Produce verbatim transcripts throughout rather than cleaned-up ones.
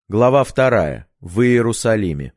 Глава вторая. В Иерусалиме.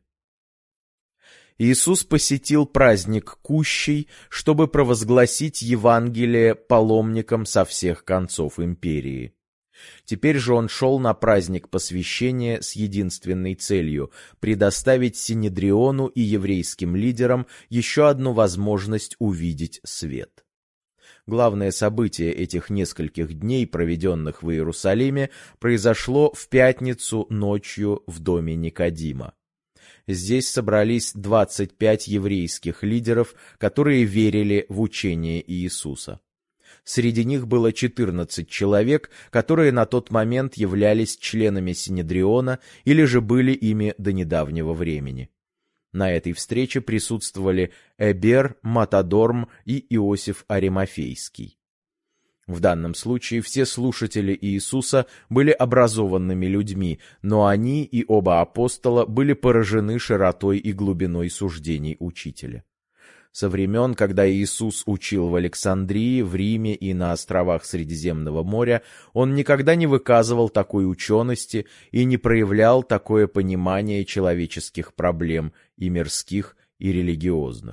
Иисус посетил праздник Кущей, чтобы провозгласить Евангелие паломникам со всех концов империи. Теперь же он шел на праздник посвящения с единственной целью — предоставить Синедриону и еврейским лидерам еще одну возможность увидеть свет. Главное событие этих нескольких дней, проведенных в Иерусалиме, произошло в пятницу ночью в доме Никодима. Здесь собрались двадцать пять еврейских лидеров, которые верили в учение Иисуса. Среди них было четырнадцать человек, которые на тот момент являлись членами Синедриона или же были ими до недавнего времени. На этой встрече присутствовали Эбер, Матадорм и Иосиф Аримафейский. В данном случае все слушатели Иисуса были образованными людьми, но они и оба апостола были поражены широтой и глубиной суждений учителя. Со времен, когда Иисус учил в Александрии, в Риме и на островах Средиземного моря, он никогда не выказывал такой учености и не проявлял такое понимание человеческих проблем, и мирских, и религиозных.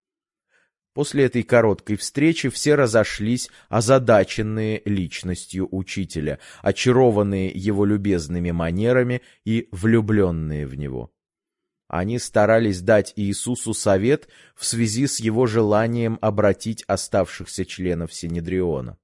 После этой короткой встречи все разошлись, озадаченные личностью учителя, очарованные его любезными манерами и влюбленные в него. Они старались дать Иисусу совет в связи с его желанием обратить оставшихся членов Синедриона.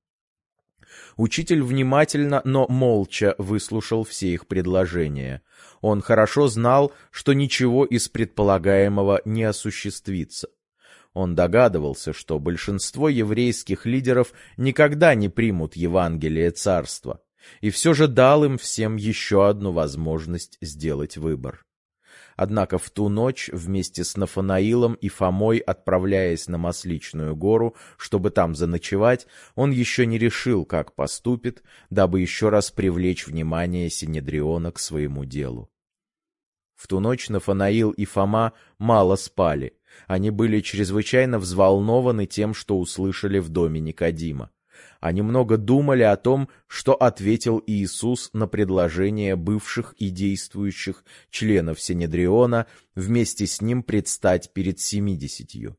Учитель внимательно, но молча выслушал все их предложения. Он хорошо знал, что ничего из предполагаемого не осуществится. Он догадывался, что большинство еврейских лидеров никогда не примут Евангелие Царства, и все же дал им всем еще одну возможность сделать выбор. Однако в ту ночь вместе с Нафанаилом и Фомой, отправляясь на Масличную гору, чтобы там заночевать, он еще не решил, как поступит, дабы еще раз привлечь внимание Синедриона к своему делу. В ту ночь Нафанаил и Фома мало спали. Они были чрезвычайно взволнованы тем, что услышали в доме Никодима. Они много думали о том, что ответил Иисус на предложение бывших и действующих членов Синедриона вместе с ним предстать перед семидесятью.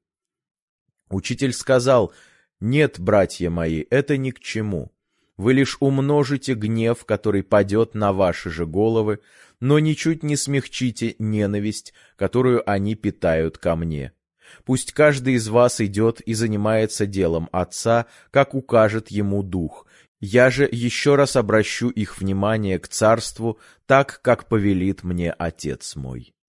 Учитель сказал: «Нет, братья мои, это ни к чему. Вы лишь умножите гнев, который падет на ваши же головы, но ничуть не смягчите ненависть, которую они питают ко мне. Пусть каждый из вас идет и занимается делом Отца, как укажет ему Дух. Я же еще раз обращу их внимание к Царству, так, как повелит мне Отец мой».